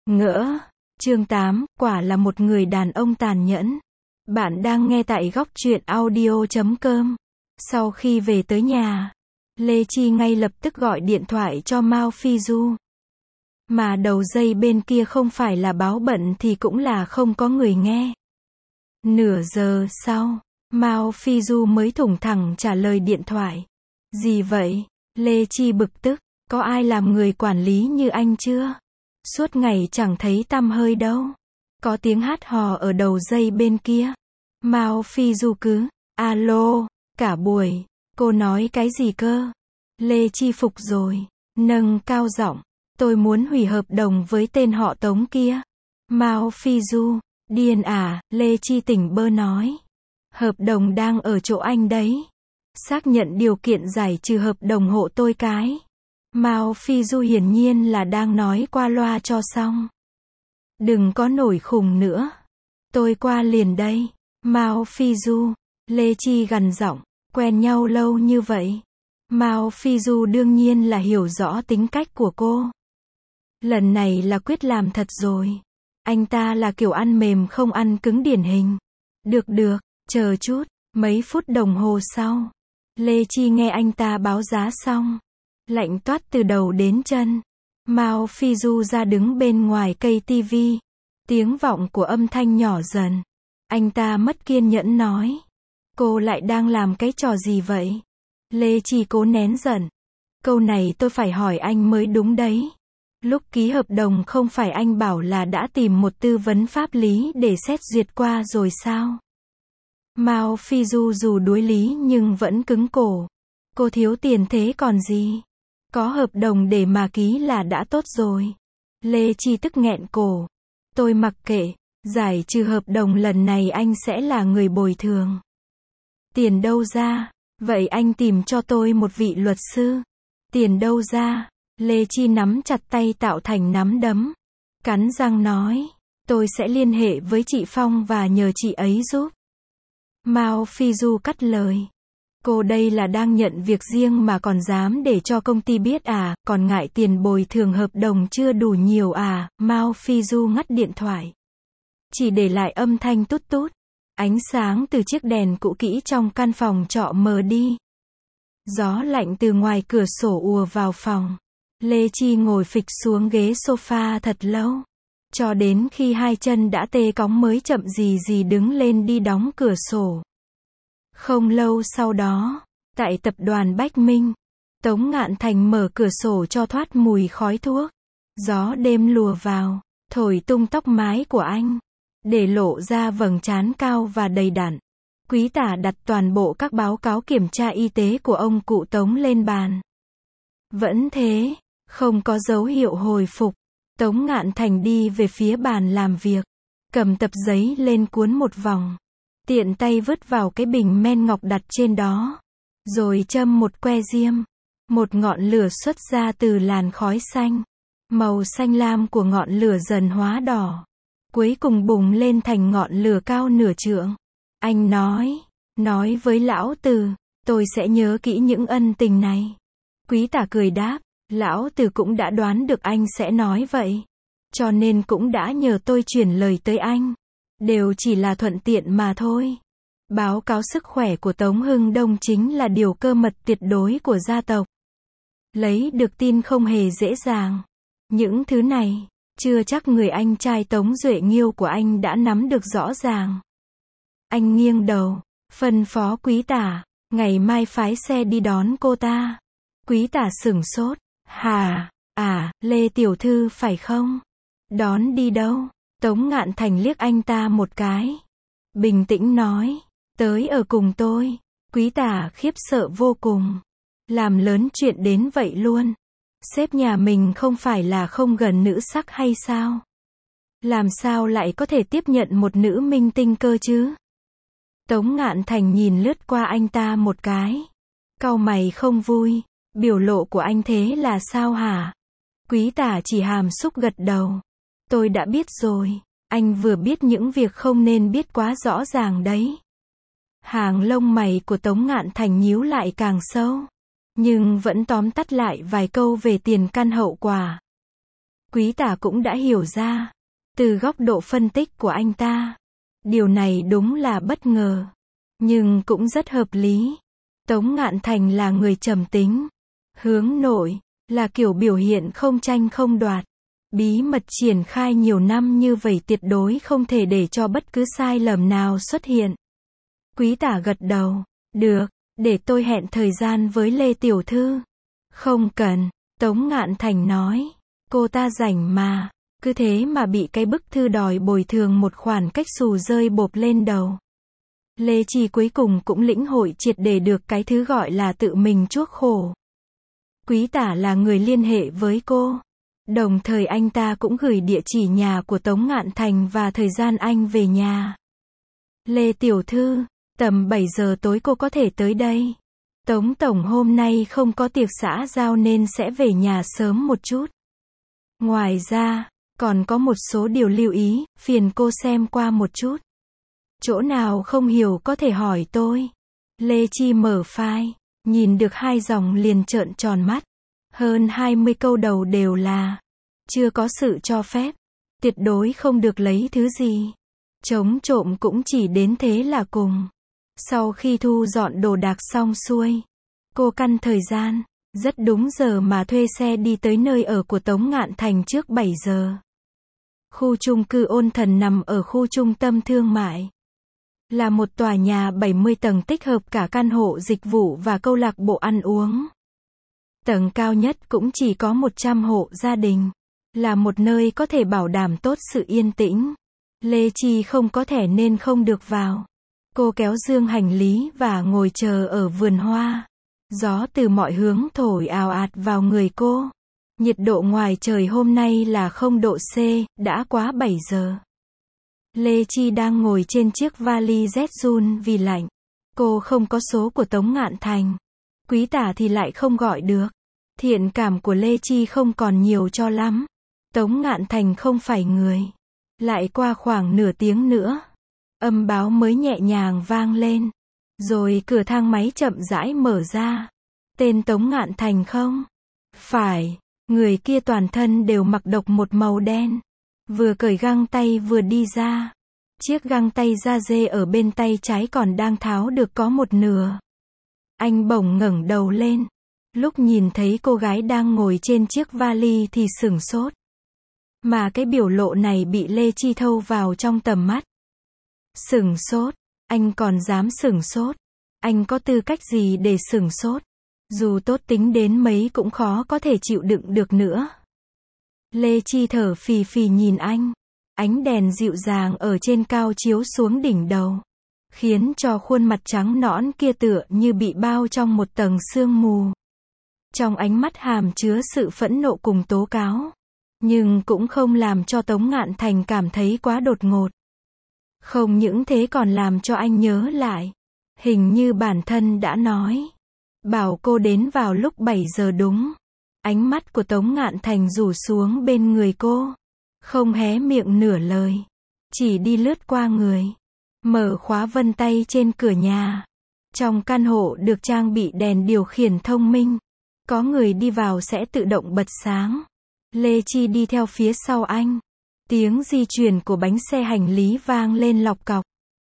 Ngỡ. Chương 8, quả là một người đàn ông tàn nhẫn. Bạn đang nghe tại góc truyện audio.com. Sau khi về tới nhà, Lê Chi ngay lập tức gọi điện thoại cho Mao Phi Du. Mà đầu dây bên kia không phải là báo bận thì cũng là không có người nghe. Nửa giờ sau, Mao Phi Du mới thủng thẳng trả lời điện thoại. Gì vậy? Lê Chi bực tức, có ai làm người quản lý như anh chưa? Suốt ngày chẳng thấy tăm hơi đâu. Có tiếng hát hò ở đầu dây bên kia. Mao Phi Du cứ, alo, cả buổi, cô nói cái gì cơ? Lê Chi phục rồi, nâng cao giọng, tôi muốn hủy hợp đồng với tên họ Tống kia. Mao Phi Du, điên à? Lê Chi tỉnh bơ nói. Hợp đồng đang ở chỗ anh đấy. Xác nhận điều kiện giải trừ hợp đồng hộ tôi cái. Mao Phi Du hiển nhiên là đang nói qua loa cho xong. Đừng có nổi khùng nữa. Tôi qua liền đây. Mao Phi Du. Lê Chi gằn giọng, quen nhau lâu như vậy. Mao Phi Du đương nhiên là hiểu rõ tính cách của cô. Lần này là quyết làm thật rồi. Anh ta là kiểu ăn mềm không ăn cứng điển hình. Được, chờ chút. Mấy phút đồng hồ sau, Lê Chi nghe anh ta báo giá xong. Lạnh toát từ đầu đến chân. Mao Phi Du ra đứng bên ngoài cây tivi. Tiếng vọng của âm thanh nhỏ dần. Anh ta mất kiên nhẫn nói. Cô lại đang làm cái trò gì vậy? Lê Chi cố nén giận. Câu này tôi phải hỏi anh mới đúng đấy. Lúc ký hợp đồng không phải anh bảo là đã tìm một tư vấn pháp lý để xét duyệt qua rồi sao? Mao Phi Du dù đuối lý nhưng vẫn cứng cổ. Cô thiếu tiền thế còn gì? Có hợp đồng để mà ký là đã tốt rồi. Lê Chi tức nghẹn cổ. Tôi mặc kệ, giải trừ hợp đồng lần này anh sẽ là người bồi thường. Tiền đâu ra? Vậy anh tìm cho tôi một vị luật sư. Tiền đâu ra? Lê Chi nắm chặt tay tạo thành nắm đấm. Cắn răng nói, tôi sẽ liên hệ với chị Phong và nhờ chị ấy giúp. Mao Phi Du cắt lời. Cô đây là đang nhận việc riêng mà còn dám để cho công ty biết à, còn ngại tiền bồi thường hợp đồng chưa đủ nhiều à? Mao Phi Du ngắt điện thoại. Chỉ để lại âm thanh tút tút. Ánh sáng từ chiếc đèn cũ kỹ trong căn phòng trọ mờ đi. Gió lạnh từ ngoài cửa sổ ùa vào phòng. Lê Chi ngồi phịch xuống ghế sofa thật lâu. Cho đến khi hai chân đã tê cóng mới chậm gì đứng lên đi đóng cửa sổ. Không lâu sau đó, tại tập đoàn Bách Minh, Tống Ngạn Thành mở cửa sổ cho thoát mùi khói thuốc. Gió đêm lùa vào, thổi tung tóc mái của anh, để lộ ra vầng trán cao và đầy đặn. Quý tả đặt toàn bộ các báo cáo kiểm tra y tế của ông cụ Tống lên bàn. Vẫn thế, không có dấu hiệu hồi phục. Tống Ngạn Thành đi về phía bàn làm việc, cầm tập giấy lên cuốn một vòng. Tiện tay vứt vào cái bình men ngọc đặt trên đó. Rồi châm một que diêm. Một ngọn lửa xuất ra từ làn khói xanh. Màu xanh lam của ngọn lửa dần hóa đỏ. Cuối cùng bùng lên thành ngọn lửa cao nửa trượng. Anh nói với lão Từ, tôi sẽ nhớ kỹ những ân tình này. Quý tả cười đáp, lão Từ cũng đã đoán được anh sẽ nói vậy. Cho nên cũng đã nhờ tôi chuyển lời tới anh. Đều chỉ là thuận tiện mà thôi. Báo cáo sức khỏe của Tống Hưng Đông chính là điều cơ mật tuyệt đối của gia tộc. Lấy được tin không hề dễ dàng. Những thứ này, chưa chắc người anh trai Tống Duệ Nghiêu của anh đã nắm được rõ ràng. Anh nghiêng đầu, phân phó quý tả, ngày mai phái xe đi đón cô ta. Quý tả sửng sốt, Lê tiểu thư phải không? Đón đi đâu? Tống Ngạn Thành liếc anh ta một cái. Bình tĩnh nói, tới ở cùng tôi. Quý tả khiếp sợ vô cùng. Làm lớn chuyện đến vậy luôn. Sếp nhà mình không phải là không gần nữ sắc hay sao? Làm sao lại có thể tiếp nhận một nữ minh tinh cơ chứ? Tống Ngạn Thành nhìn lướt qua anh ta một cái. Cau mày không vui. Biểu lộ của anh thế là sao hả? Quý tả chỉ hàm xúc gật đầu. Tôi đã biết rồi. Anh vừa biết những việc không nên biết quá rõ ràng đấy. Hàng lông mày của Tống Ngạn Thành nhíu lại càng sâu. Nhưng vẫn tóm tắt lại vài câu về tiền căn hậu quả. Quý tả cũng đã hiểu ra. Từ góc độ phân tích của anh ta, điều này đúng là bất ngờ. Nhưng cũng rất hợp lý. Tống Ngạn Thành là người trầm tính. Hướng nội, là kiểu biểu hiện không tranh không đoạt. Bí mật triển khai nhiều năm như vậy tuyệt đối không thể để cho bất cứ sai lầm nào xuất hiện. Quý tả gật đầu. Được, để tôi hẹn thời gian với Lê Tiểu Thư. Không cần, Tống Ngạn Thành nói. Cô ta rảnh mà. Cứ thế mà bị cái bức thư đòi bồi thường một khoản cách xù rơi bộp lên đầu. Lê Chi cuối cùng cũng lĩnh hội triệt để được cái thứ gọi là tự mình chuốc khổ. Quý tả là người liên hệ với cô. Đồng thời anh ta cũng gửi địa chỉ nhà của Tống Ngạn Thành và thời gian anh về nhà. Lê Tiểu Thư, tầm 7 giờ tối cô có thể tới đây. Tống Tổng hôm nay không có tiệc xã giao nên sẽ về nhà sớm một chút. Ngoài ra, còn có một số điều lưu ý, phiền cô xem qua một chút. Chỗ nào không hiểu có thể hỏi tôi. Lê Chi mở file, nhìn được 2 dòng liền trợn tròn mắt. Hơn 20 câu đầu đều là chưa có sự cho phép, tuyệt đối không được lấy thứ gì. Chống trộm cũng chỉ đến thế là cùng. Sau khi thu dọn đồ đạc xong xuôi, cô căn thời gian, rất đúng giờ mà thuê xe đi tới nơi ở của Tống Ngạn Thành trước 7 giờ. Khu chung cư Ôn Thần nằm ở khu trung tâm thương mại. Là một tòa nhà 70 tầng tích hợp cả căn hộ dịch vụ và câu lạc bộ ăn uống. Tầng cao nhất cũng chỉ có 100 hộ gia đình. Là một nơi có thể bảo đảm tốt sự yên tĩnh. Lê Chi không có thẻ nên không được vào. Cô kéo dương hành lý và ngồi chờ ở vườn hoa. Gió từ mọi hướng thổi ào ạt vào người cô. Nhiệt độ ngoài trời hôm nay là 0 độ C, đã quá 7 giờ. Lê Chi đang ngồi trên chiếc vali Z run vì lạnh. Cô không có số của Tống Ngạn Thành. Quý tả thì lại không gọi được. Thiện cảm của Lê Chi không còn nhiều cho lắm. Tống Ngạn Thành không phải người. Lại qua khoảng nửa tiếng nữa, âm báo mới nhẹ nhàng vang lên. Rồi cửa thang máy chậm rãi mở ra. Tên Tống Ngạn Thành không? Phải, người kia toàn thân đều mặc độc một màu đen. Vừa cởi găng tay vừa đi ra. Chiếc găng tay da dê ở bên tay trái còn đang tháo được có một nửa. Anh bỗng ngẩng đầu lên. Lúc nhìn thấy cô gái đang ngồi trên chiếc vali thì sửng sốt. Mà cái biểu lộ này bị Lê Chi thâu vào trong tầm mắt. Sửng sốt? Anh còn dám sửng sốt? Anh có tư cách gì để sửng sốt? Dù tốt tính đến mấy cũng khó có thể chịu đựng được nữa. Lê Chi thở phì phì nhìn anh. Ánh đèn dịu dàng ở trên cao chiếu xuống đỉnh đầu, khiến cho khuôn mặt trắng nõn kia tựa như bị bao trong một tầng sương mù. Trong ánh mắt hàm chứa sự phẫn nộ cùng tố cáo. Nhưng cũng không làm cho Tống Ngạn Thành cảm thấy quá đột ngột. Không những thế còn làm cho anh nhớ lại. Hình như bản thân đã nói. Bảo cô đến vào lúc 7 giờ đúng. Ánh mắt của Tống Ngạn Thành rủ xuống bên người cô. Không hé miệng nửa lời. Chỉ đi lướt qua người. Mở khóa vân tay trên cửa nhà. Trong căn hộ được trang bị đèn điều khiển thông minh. Có người đi vào sẽ tự động bật sáng. Lê Chi đi theo phía sau anh. Tiếng di chuyển của bánh xe hành lý vang lên lọc cọc.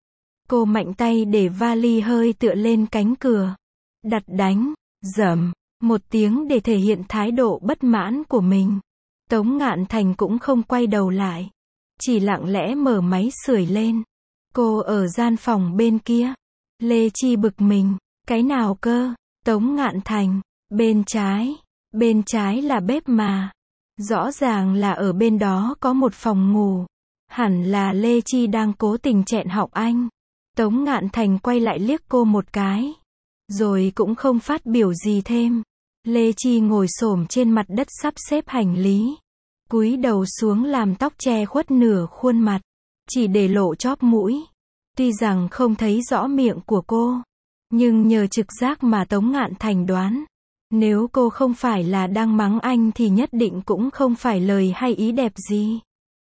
Cô mạnh tay để vali hơi tựa lên cánh cửa. Đặt đánh, dầm, một tiếng để thể hiện thái độ bất mãn của mình. Tống Ngạn Thành cũng không quay đầu lại. Chỉ lặng lẽ mở máy sưởi lên. Cô ở gian phòng bên kia. Lê Chi bực mình. Cái nào cơ? Tống Ngạn Thành. Bên trái. Bên trái là bếp mà. Rõ ràng là ở bên đó có một phòng ngủ. Hẳn là Lê Chi đang cố tình chẹn họng anh. Tống Ngạn Thành quay lại liếc cô một cái. Rồi cũng không phát biểu gì thêm. Lê Chi ngồi xổm trên mặt đất sắp xếp hành lý. Cúi đầu xuống làm tóc che khuất nửa khuôn mặt. Chỉ để lộ chóp mũi. Tuy rằng không thấy rõ miệng của cô. Nhưng nhờ trực giác mà Tống Ngạn Thành đoán. Nếu cô không phải là đang mắng anh thì nhất định cũng không phải lời hay ý đẹp gì.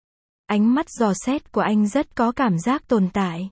Ánh mắt dò xét của anh rất có cảm giác tồn tại.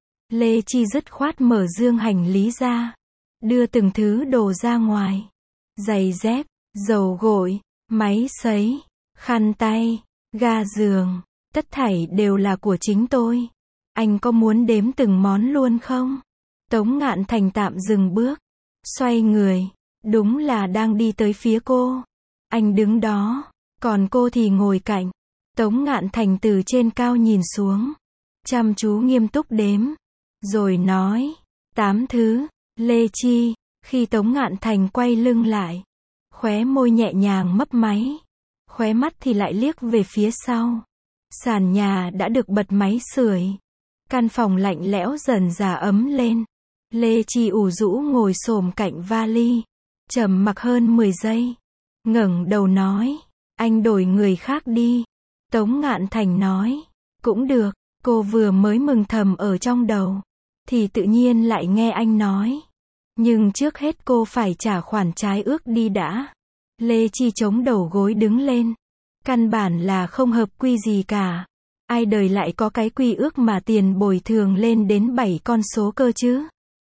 Lê Chi dứt khoát mở dương hành lý ra. Đưa từng thứ đồ ra ngoài. Giày dép, dầu gội, máy sấy, khăn tay, ga giường, tất thảy đều là của chính tôi. Anh có muốn đếm từng món luôn không? Tống Ngạn Thành tạm dừng bước, xoay người, đúng là đang đi tới phía cô. Anh đứng đó, còn cô thì ngồi cạnh. Tống Ngạn Thành từ trên cao nhìn xuống, chăm chú nghiêm túc đếm, rồi nói, 8 thứ. Lê Chi, khi Tống Ngạn Thành quay lưng lại, khóe môi nhẹ nhàng mấp máy, khóe mắt thì lại liếc về phía sau. Sàn nhà đã được bật máy sưởi, căn phòng lạnh lẽo dần dà ấm lên. Lê Chi ủ rũ ngồi xổm cạnh vali, trầm mặc hơn 10 giây, ngẩng đầu nói, anh đổi người khác đi. Tống Ngạn Thành nói, cũng được. Cô vừa mới mừng thầm ở trong đầu, thì tự nhiên lại nghe anh nói, nhưng trước hết cô phải trả khoản trái ước đi đã. Lê Chi chống đầu gối đứng lên, căn bản là không hợp quy gì cả. Ai đời lại có cái quy ước mà tiền bồi thường lên đến 7 con số cơ chứ.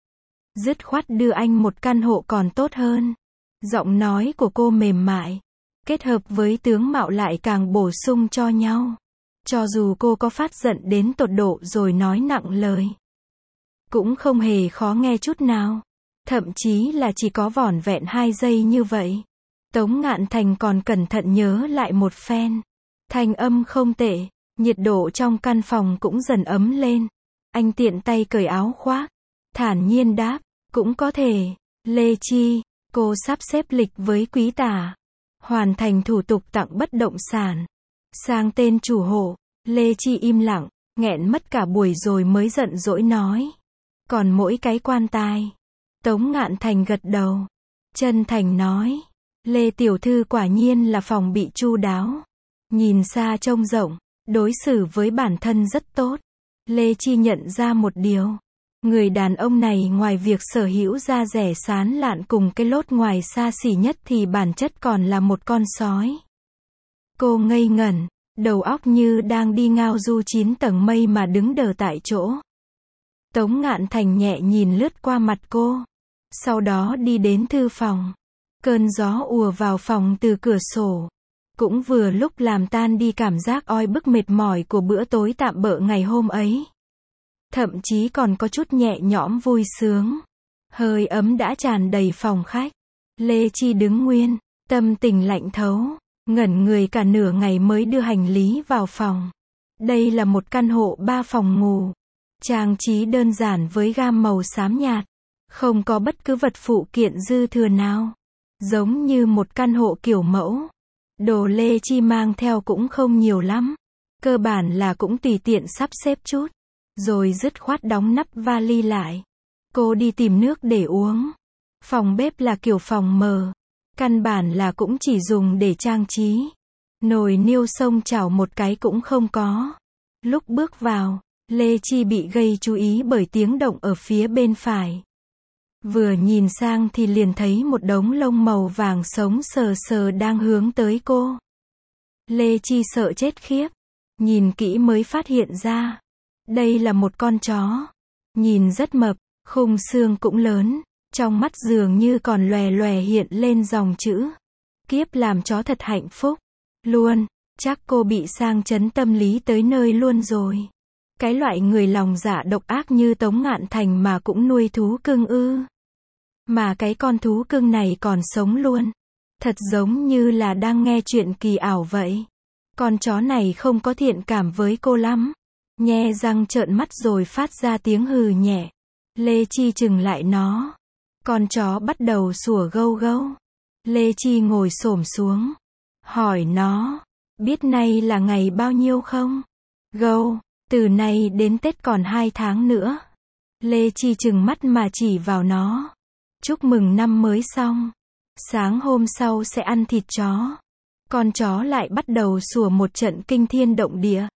Dứt khoát đưa anh một căn hộ còn tốt hơn. Giọng nói của cô mềm mại, kết hợp với tướng mạo lại càng bổ sung cho nhau. Cho dù cô có phát giận đến tột độ rồi nói nặng lời, cũng không hề khó nghe chút nào. Thậm chí là chỉ có vỏn vẹn 2 giây như vậy. Tống Ngạn Thành còn cẩn thận nhớ lại một phen. Thanh âm không tệ, nhiệt độ trong căn phòng cũng dần ấm lên. Anh tiện tay cởi áo khoác, thản nhiên đáp, cũng có thể. Lê Chi, cô sắp xếp lịch với quý tả, hoàn thành thủ tục tặng bất động sản, sang tên chủ hộ. Lê Chi im lặng, nghẹn mất cả buổi rồi mới giận dỗi nói, còn mỗi cái quan tài. Tống Ngạn Thành gật đầu, chân thành nói, Lê tiểu thư quả nhiên là phòng bị chu đáo, nhìn xa trông rộng, đối xử với bản thân rất tốt. Lê Chi nhận ra một điều, người đàn ông này ngoài việc sở hữu da rẻ sán lạn cùng cái lốt ngoài xa xỉ nhất thì bản chất còn là một con sói. Cô ngây ngẩn, đầu óc như đang đi ngao du 9 tầng mây mà đứng đờ tại chỗ. Tống Ngạn Thành nhẹ nhìn lướt qua mặt cô, sau đó đi đến thư phòng. Cơn gió ùa vào phòng từ cửa sổ, cũng vừa lúc làm tan đi cảm giác oi bức mệt mỏi của bữa tối tạm bợ ngày hôm ấy. Thậm chí còn có chút nhẹ nhõm vui sướng. Hơi ấm đã tràn đầy phòng khách. Lê Chi đứng nguyên, tâm tình lạnh thấu, ngẩn người cả nửa ngày mới đưa hành lý vào phòng. Đây là một căn hộ 3 phòng ngủ, trang trí đơn giản với gam màu xám nhạt, không có bất cứ vật phụ kiện dư thừa nào, giống như một căn hộ kiểu mẫu. Đồ Lê Chi mang theo cũng không nhiều lắm, cơ bản là cũng tùy tiện sắp xếp chút, rồi dứt khoát đóng nắp vali lại. Cô đi tìm nước để uống. Phòng bếp là kiểu phòng mờ, căn bản là cũng chỉ dùng để trang trí. Nồi niêu xông chảo một cái cũng không có. Lúc bước vào, Lê Chi bị gây chú ý bởi tiếng động ở phía bên phải. Vừa nhìn sang thì liền thấy một đống lông màu vàng sống sờ sờ đang hướng tới cô. Lê Chi sợ chết khiếp, nhìn kỹ mới phát hiện ra, đây là một con chó. Nhìn rất mập, khung xương cũng lớn, trong mắt dường như còn lòe lòe hiện lên dòng chữ, kiếp làm chó thật hạnh phúc. Luôn, chắc cô bị sang chấn tâm lý tới nơi luôn rồi. Cái loại người lòng dạ độc ác như Tống Ngạn Thành mà cũng nuôi thú cưng ư. Mà cái con thú cưng này còn sống luôn. Thật giống như là đang nghe chuyện kỳ ảo vậy. Con chó này không có thiện cảm với cô lắm. Nhe răng trợn mắt rồi phát ra tiếng hừ nhẹ. Lê Chi chừng lại nó. Con chó bắt đầu sủa gâu gâu. Lê Chi ngồi xổm xuống, hỏi nó, biết nay là ngày bao nhiêu không? Gâu, từ nay đến Tết còn 2 tháng nữa. Lê Chi chừng mắt mà chỉ vào nó. Chúc mừng năm mới xong. Sáng hôm sau sẽ ăn thịt chó. Con chó lại bắt đầu sủa một trận kinh thiên động địa.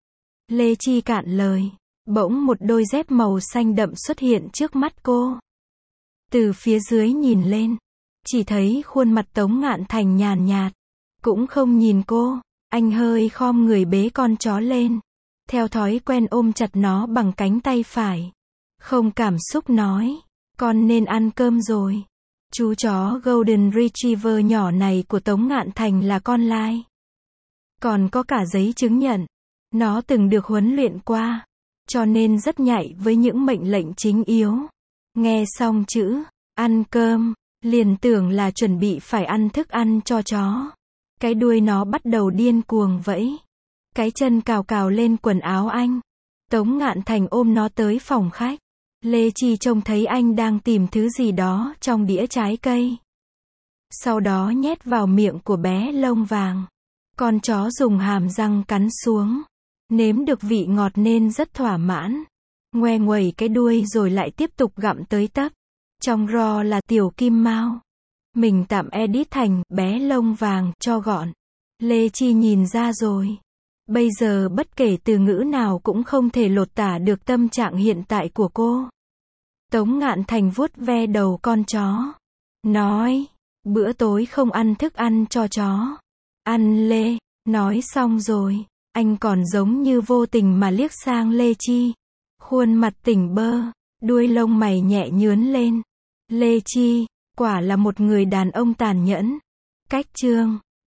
Lê Chi cạn lời. Bỗng một đôi dép màu xanh đậm xuất hiện trước mắt cô. Từ phía dưới nhìn lên, chỉ thấy khuôn mặt Tống Ngạn Thành nhàn nhạt. Cũng không nhìn cô, anh hơi khom người bế con chó lên. Theo thói quen ôm chặt nó bằng cánh tay phải. Không cảm xúc nói, con nên ăn cơm rồi. Chú chó Golden Retriever nhỏ này của Tống Ngạn Thành là con lai. còn có cả giấy chứng nhận. Nó từng được huấn luyện qua, cho nên rất nhạy với những mệnh lệnh chính yếu. Nghe xong chữ ăn cơm, liền tưởng là chuẩn bị phải ăn thức ăn cho chó. Cái đuôi nó bắt đầu điên cuồng vẫy. Cái chân cào cào lên quần áo anh. Tống Ngạn Thành ôm nó tới phòng khách. Lê Chi trông thấy anh đang tìm thứ gì đó trong đĩa trái cây. Sau đó nhét vào miệng của bé lông vàng. Con chó dùng hàm răng cắn xuống. Nếm được vị ngọt nên rất thỏa mãn. Ngoe nguẩy cái đuôi rồi lại tiếp tục gặm tới tấp. Trong ro là tiểu kim mao. Mình tạm edit thành bé lông vàng cho gọn. Lê Chi nhìn ra rồi. Bây giờ bất kể từ ngữ nào cũng không thể lột tả được tâm trạng hiện tại của cô. Tống Ngạn Thành vuốt ve đầu con chó. Nói, bữa tối không ăn thức ăn cho chó. Ăn Lê. Nói xong rồi, anh còn giống như vô tình mà liếc sang Lê Chi. Khuôn mặt tỉnh bơ, đuôi lông mày nhẹ nhướn lên. Lê Chi, quả là một người đàn ông tàn nhẫn. Cách chương